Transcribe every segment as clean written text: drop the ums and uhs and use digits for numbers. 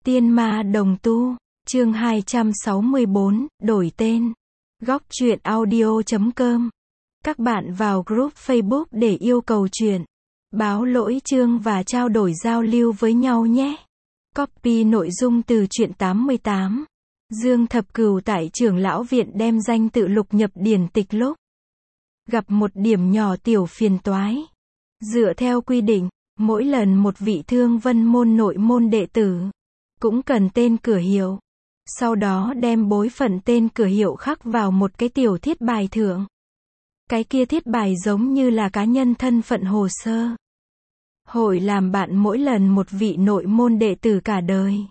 Tiên ma đồng tu, chương 264, đổi tên. Góc truyện audio.com. Các bạn vào group Facebook để yêu cầu truyện, báo lỗi chương và trao đổi giao lưu với nhau nhé. Copy nội dung từ truyện 88. Dương Thập Cửu tại Trưởng lão viện đem danh tự lục nhập điển tịch lúc gặp một điểm nhỏ tiểu phiền toái. Dựa theo quy định, mỗi lần một vị Thương Vân môn nội môn đệ tử cũng cần tên cửa hiệu. Sau đó đem bối phận tên cửa hiệu khắc vào một cái tiểu thiết bài thượng. Cái kia thiết bài giống như là cá nhân thân phận hồ sơ. Hội làm bạn mỗi lần một vị nội môn đệ tử cả đời.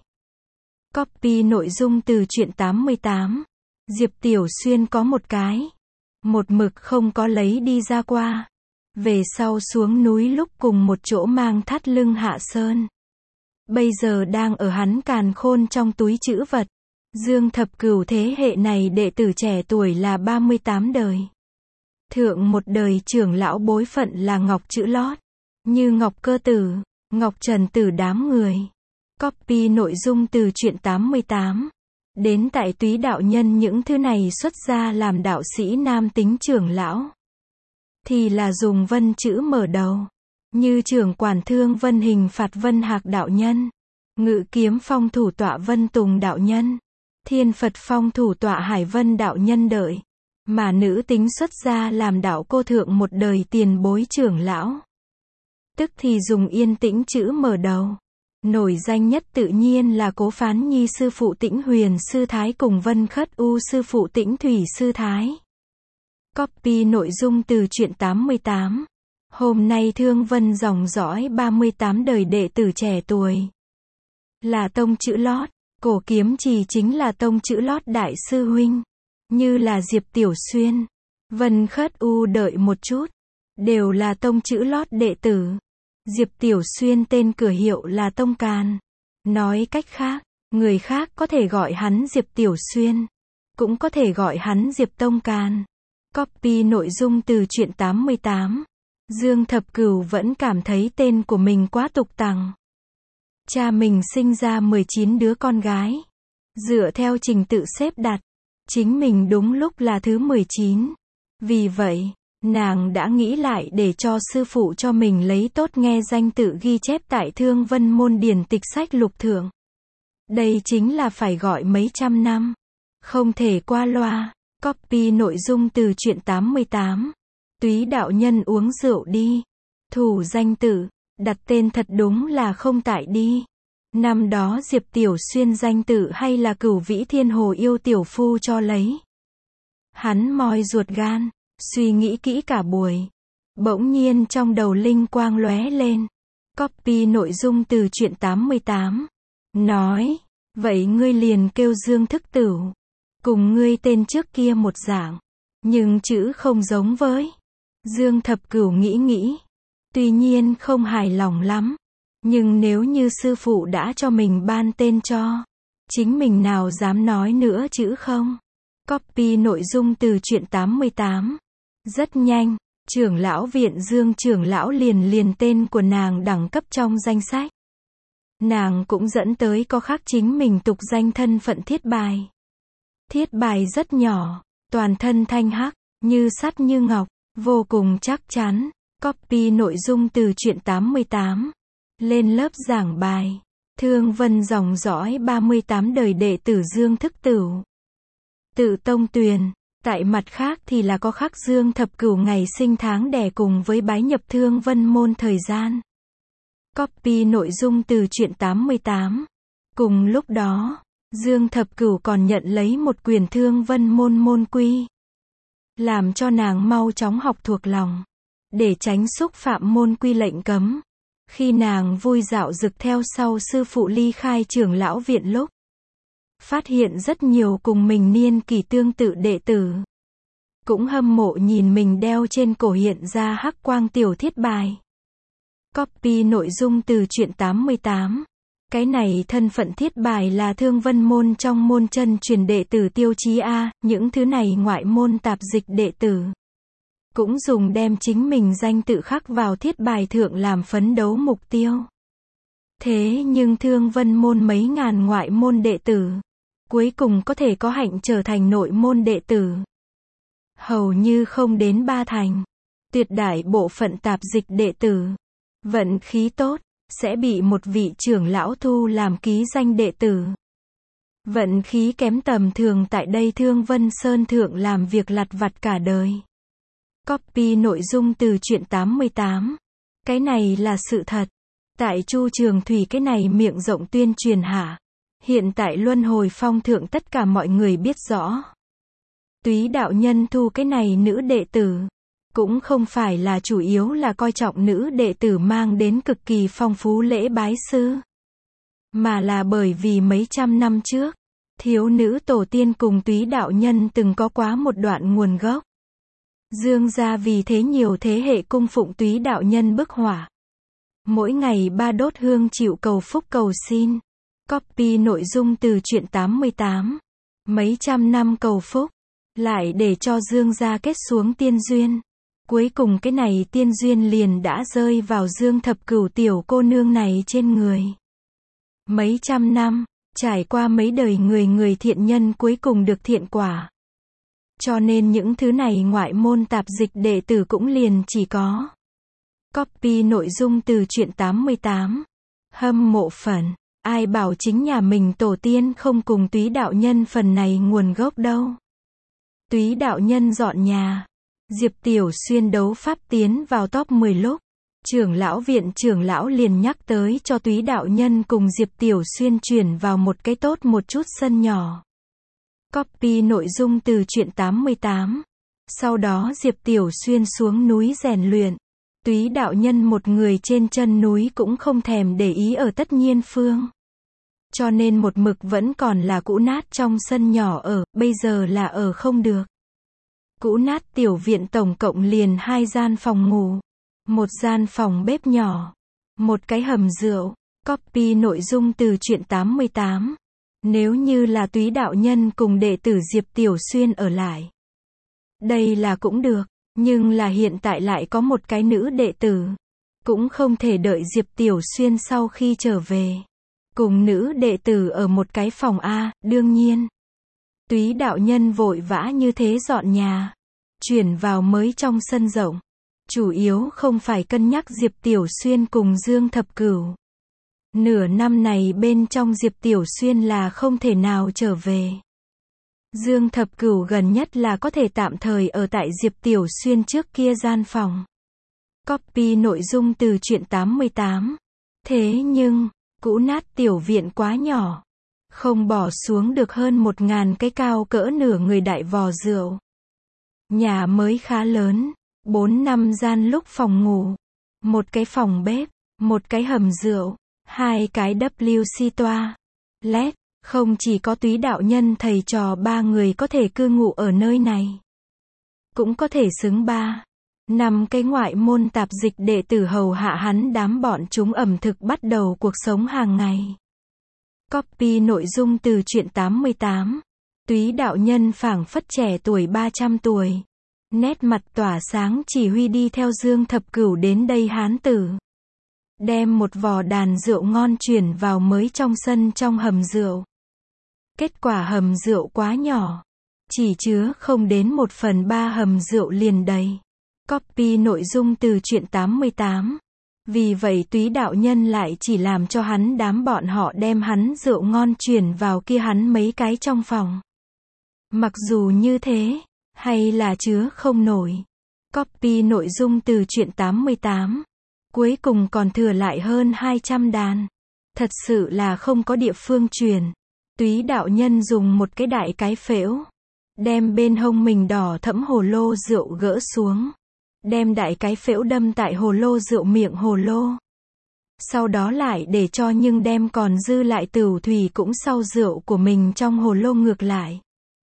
Copy nội dung từ truyện 88. Diệp Tiểu Xuyên có một cái, một mực không có lấy đi ra qua. Về sau xuống núi lúc cùng một chỗ mang thắt lưng hạ sơn. Bây giờ đang ở hắn càn khôn trong túi trữ vật. Dương Thập Cửu thế hệ này đệ tử trẻ tuổi là 38 đời. Thượng một đời trưởng lão bối phận là Ngọc Chữ Lót, Như Ngọc Cơ Tử, Ngọc Trần Tử đám người. Copy nội dung từ truyện 88. Đến tại Túy đạo nhân những thứ này xuất gia làm đạo sĩ nam tính trưởng lão. Thì là dùng vân chữ mở đầu. Như trưởng quản Thương Vân Hình Phạt Vân Hạc đạo nhân. Ngự kiếm phong thủ tọa Vân Tùng đạo nhân. Thiên Phật phong thủ tọa Hải Vân đạo nhân đợi. Mà nữ tính xuất gia làm đạo cô thượng một đời tiền bối trưởng lão. Tức thì dùng yên tĩnh chữ mở đầu. Nổi danh nhất tự nhiên là Cố Phán Nhi sư phụ Tĩnh Huyền sư thái cùng Vân Khất U sư phụ Tĩnh Thủy sư thái. Copy nội dung từ truyện 88. Hôm nay Thương Vân dòng dõi 38 đời đệ tử trẻ tuổi. Là tông chữ lót, Cổ Kiếm Trì chính là tông chữ lót đại sư huynh. Như là Diệp Tiểu Xuyên, Vân Khất U đợi một chút. Đều là tông chữ lót đệ tử. Diệp Tiểu Xuyên tên cửa hiệu là Tông Càn. Nói cách khác, người khác có thể gọi hắn Diệp Tiểu Xuyên. Cũng có thể gọi hắn Diệp Tông Càn. Copy nội dung từ truyện 88. Dương Thập Cửu vẫn cảm thấy tên của mình quá tục tằng. Cha mình sinh ra 19 đứa con gái. Dựa theo trình tự xếp đặt, chính mình đúng lúc là thứ 19. Vì vậy, nàng đã nghĩ lại để cho sư phụ cho mình lấy tốt nghe danh tự ghi chép tại Thương Vân môn điển tịch sách lục thượng. Đây chính là phải gọi mấy trăm năm. Không thể qua loa. Copy nội dung từ truyện 88. Túy đạo nhân uống rượu đi. Thủ danh tự, đặt tên thật đúng là không tại đi. Năm đó Diệp Tiểu Xuyên danh tự hay là Cửu Vĩ Thiên Hồ Yêu Tiểu Phu cho lấy. Hắn moi ruột gan, suy nghĩ kỹ cả buổi. Bỗng nhiên trong đầu linh quang lóe lên. Copy nội dung từ truyện 88. Nói, vậy ngươi liền kêu Dương Thức Tửu. Cùng ngươi tên trước kia một dạng, nhưng chữ không giống với. Dương Thập Cửu nghĩ. Tuy nhiên không hài lòng lắm. Nhưng nếu như sư phụ đã cho mình ban tên cho, chính mình nào dám nói nữa chữ không. Copy nội dung từ truyện 88. Rất nhanh, trưởng lão viện Dương trưởng lão liền tên của nàng đẳng cấp trong danh sách. Nàng cũng dẫn tới có khắc chính mình tục danh thân phận thiết bài. Thiết bài rất nhỏ, toàn thân thanh hắc, như sắt như ngọc, vô cùng chắc chắn. Copy nội dung từ truyện 88. Lên lớp giảng bài. Thương Vân dòng dõi 38 đời đệ tử Dương Thức Tửu. Tự tông tuyền. Tại mặt khác thì là có khắc Dương Thập Cửu ngày sinh tháng đẻ cùng với bái nhập Thương Vân môn thời gian. Copy nội dung từ truyện 88. Cùng lúc đó, Dương Thập Cửu còn nhận lấy một quyển Thương Vân môn môn quy. Làm cho nàng mau chóng học thuộc lòng. Để tránh xúc phạm môn quy lệnh cấm. Khi nàng vui dạo dực theo sau sư phụ ly khai trưởng lão viện lúc. Phát hiện rất nhiều cùng mình niên kỷ tương tự đệ tử. Cũng hâm mộ nhìn mình đeo trên cổ hiện ra hắc quang tiểu thiết bài. Copy nội dung từ truyện 88. Cái này thân phận thiết bài là Thương Vân môn trong môn chân truyền đệ tử tiêu chí A, những thứ này ngoại môn tạp dịch đệ tử. Cũng dùng đem chính mình danh tự khắc vào thiết bài thượng làm phấn đấu mục tiêu. Thế nhưng Thương Vân môn mấy ngàn ngoại môn đệ tử, cuối cùng có thể có hạnh trở thành nội môn đệ tử. Hầu như không đến ba thành. Tuyệt đại bộ phận tạp dịch đệ tử, vận khí tốt, sẽ bị một vị trưởng lão thu làm ký danh đệ tử. Vận khí kém tầm thường tại đây Thương Vân Sơn Thượng làm việc lặt vặt cả đời. Copy nội dung từ truyện 88. Cái này là sự thật. Tại Chu Trường Thủy cái này miệng rộng tuyên truyền hạ. Hiện tại Luân Hồi Phong Thượng tất cả mọi người biết rõ. Túy đạo nhân thu cái này nữ đệ tử. Cũng không phải là chủ yếu là coi trọng nữ đệ tử mang đến cực kỳ phong phú lễ bái sư. Mà là bởi vì mấy trăm năm trước, thiếu nữ tổ tiên cùng Túy đạo nhân từng có quá một đoạn nguồn gốc. Dương gia vì thế nhiều thế hệ cung phụng Túy đạo nhân bức hỏa. Mỗi ngày ba đốt hương chịu cầu phúc cầu xin. Copy nội dung từ truyện 88. Mấy trăm năm cầu phúc, lại để cho Dương gia kết xuống tiên duyên. Cuối cùng cái này tiên duyên liền đã rơi vào Dương Thập Cửu tiểu cô nương này trên người. Mấy trăm năm, trải qua mấy đời người thiện nhân cuối cùng được thiện quả. Cho nên những thứ này ngoại môn tạp dịch đệ tử cũng liền chỉ có. Copy nội dung từ truyện 88. Hâm mộ phần. Ai bảo chính nhà mình tổ tiên không cùng Túy đạo nhân phần này nguồn gốc đâu. Túy đạo nhân dọn nhà. Diệp Tiểu Xuyên đấu pháp tiến vào top 10 lúc. Trưởng lão viện trưởng lão liền nhắc tới cho Túy đạo nhân cùng Diệp Tiểu Xuyên chuyển vào một cái tốt một chút sân nhỏ. Copy nội dung từ truyện 88. Sau đó Diệp Tiểu Xuyên xuống núi rèn luyện. Túy đạo nhân một người trên chân núi cũng không thèm để ý ở Tất Nhiên Phương. Cho nên một mực vẫn còn là cũ nát trong sân nhỏ ở, bây giờ là ở không được. Cũ nát tiểu viện tổng cộng liền 2 gian phòng ngủ, một gian phòng bếp nhỏ, một cái hầm rượu. Copy nội dung từ truyện 88. Nếu như là Túy đạo nhân cùng đệ tử Diệp Tiểu Xuyên ở lại, đây là cũng được, nhưng là hiện tại lại có một cái nữ đệ tử, cũng không thể đợi Diệp Tiểu Xuyên sau khi trở về, cùng nữ đệ tử ở một cái phòng A, đương nhiên. Túy đạo nhân vội vã như thế dọn nhà, chuyển vào mới trong sân rộng. Chủ yếu không phải cân nhắc Diệp Tiểu Xuyên cùng Dương Thập Cửu. Nửa năm này bên trong Diệp Tiểu Xuyên là không thể nào trở về. Dương Thập Cửu gần nhất là có thể tạm thời ở tại Diệp Tiểu Xuyên trước kia gian phòng. Copy nội dung từ truyện 88. Thế nhưng, cũ nát tiểu viện quá nhỏ. Không bỏ xuống được hơn 1000 cái cao cỡ nửa người đại vò rượu. Nhà mới khá lớn, 4-5 gian lúc phòng ngủ, một cái phòng bếp, một cái hầm rượu, 2 cái WC toa, LED, không chỉ có Túy đạo nhân thầy trò 3 người có thể cư ngụ ở nơi này. Cũng có thể xứng 3-5 cái ngoại môn tạp dịch đệ tử hầu hạ hắn đám bọn chúng ẩm thực bắt đầu cuộc sống hàng ngày. Copy nội dung từ truyện 88. Túy đạo nhân phảng phất trẻ tuổi 300 tuổi. Nét mặt tỏa sáng chỉ huy đi theo Dương Thập Cửu đến đây hán tử. Đem một vò đàn rượu ngon chuyển vào mới trong sân trong hầm rượu. Kết quả hầm rượu quá nhỏ. Chỉ chứa không đến 1/3 hầm rượu liền đầy. Copy nội dung từ truyện 88. Vì vậy Túy đạo nhân lại chỉ làm cho hắn đám bọn họ đem hắn rượu ngon chuyển vào kia hắn mấy cái trong phòng. Mặc dù như thế, hay là chứa không nổi. Copy nội dung từ truyện 88. Cuối cùng còn thừa lại hơn 200 đàn. Thật sự là không có địa phương truyền. Túy đạo nhân dùng một cái đại cái phễu, đem bên hông mình đỏ thẫm hồ lô rượu gỡ xuống. Đem đại cái phễu đâm tại hồ lô rượu miệng hồ lô. Sau đó lại để cho nhưng đem còn dư lại tửu thủy cũng sau rượu của mình trong hồ lô ngược lại.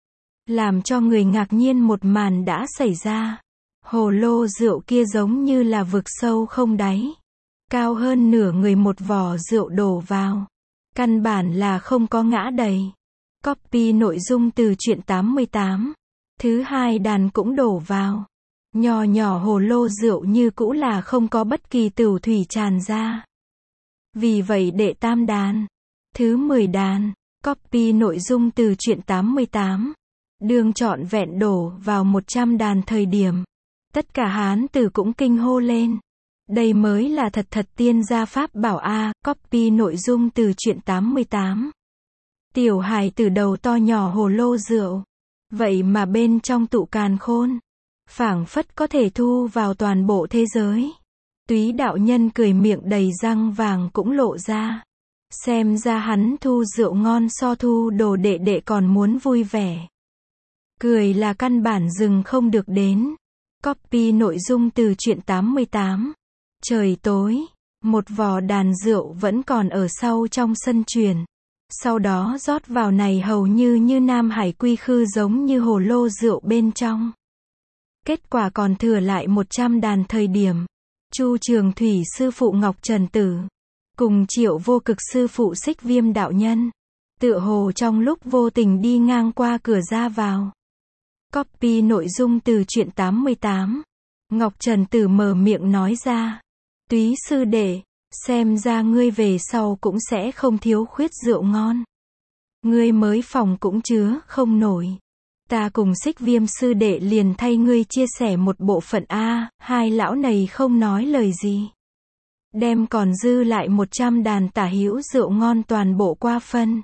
Làm cho người ngạc nhiên một màn đã xảy ra. Hồ lô rượu kia giống như là vực sâu không đáy. Cao hơn nửa người một vò rượu đổ vào. Căn bản là không có ngã đầy. Copy nội dung từ truyện 88. Thứ 2 đàn cũng đổ vào. Nhỏ nhỏ hồ lô rượu như cũ là không có bất kỳ tửu thủy tràn ra. Vì vậy đệ tam đàn. Thứ 10 đàn. Copy nội dung từ truyện 88. Đường trọn vẹn đổ vào 100 đàn thời điểm. Tất cả hán tử cũng kinh hô lên. Đây mới là thật tiên gia pháp bảo a. Copy nội dung từ truyện 88. Tiểu hài từ đầu to nhỏ hồ lô rượu. Vậy mà bên trong tụ càn khôn. Phảng phất có thể thu vào toàn bộ thế giới. Túy đạo nhân cười miệng đầy răng vàng cũng lộ ra. Xem ra hắn thu rượu ngon so thu đồ đệ đệ còn muốn vui vẻ. Cười là căn bản dừng không được đến. Copy nội dung từ truyện 88. Trời tối, một vò đàn rượu vẫn còn ở sau trong sân truyền. Sau đó rót vào này hầu như Nam Hải quy khư giống như hồ lô rượu bên trong. Kết quả còn thừa lại 100 đàn thời điểm. Chu Trường Thủy sư phụ Ngọc Trần Tử. Cùng Triệu Vô Cực sư phụ Xích Viêm đạo nhân. Tựa hồ trong lúc vô tình đi ngang qua cửa ra vào. Copy nội dung từ truyện 88. Ngọc Trần Tử mở miệng nói ra. Túy sư đệ, xem ra ngươi về sau cũng sẽ không thiếu khuyết rượu ngon. Ngươi mới phòng cũng chứa không nổi. Ta cùng Xích Viêm sư đệ liền thay ngươi chia sẻ một bộ phận a. Hai lão này không nói lời gì. Đem còn dư lại 100 đàn tả hữu rượu ngon toàn bộ qua phân.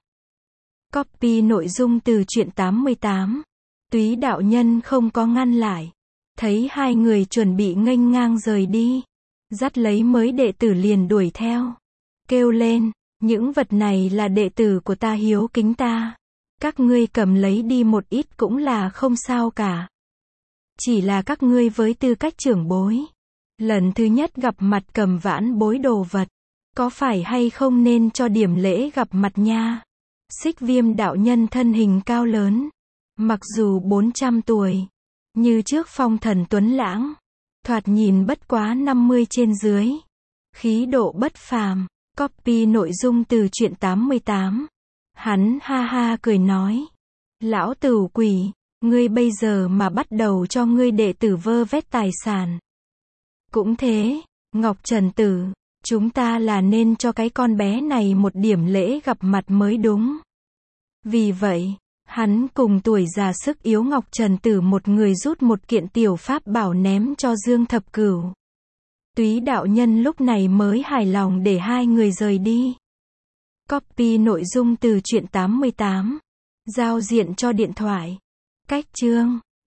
Copy nội dung từ truyện 88. Túy đạo nhân không có ngăn lại. Thấy hai người chuẩn bị nghênh ngang rời đi. Dắt lấy mới đệ tử liền đuổi theo. Kêu lên, những vật này là đệ tử của ta hiếu kính ta. Các ngươi cầm lấy đi một ít cũng là không sao cả. Chỉ là các ngươi với tư cách trưởng bối. Lần thứ nhất gặp mặt cầm vãn bối đồ vật. Có phải hay không nên cho điểm lễ gặp mặt nha. Xích Viêm đạo nhân thân hình cao lớn. Mặc dù 400 tuổi. Như trước phong thần tuấn lãng. Thoạt nhìn bất quá 50 trên dưới. Khí độ bất phàm. Copy nội dung từ truyện 88. Hắn ha ha cười nói. Lão tửu quỷ, ngươi bây giờ mà bắt đầu cho ngươi đệ tử vơ vét tài sản. Cũng thế, Ngọc Trần Tử, chúng ta là nên cho cái con bé này một điểm lễ gặp mặt mới đúng. Vì vậy, hắn cùng tuổi già sức yếu Ngọc Trần Tử một người rút một kiện tiểu pháp bảo ném cho Dương Thập Cửu. Túy đạo nhân lúc này mới hài lòng để hai người rời đi. Copy nội dung từ truyện 88. Giao diện cho điện thoại. Cách chương.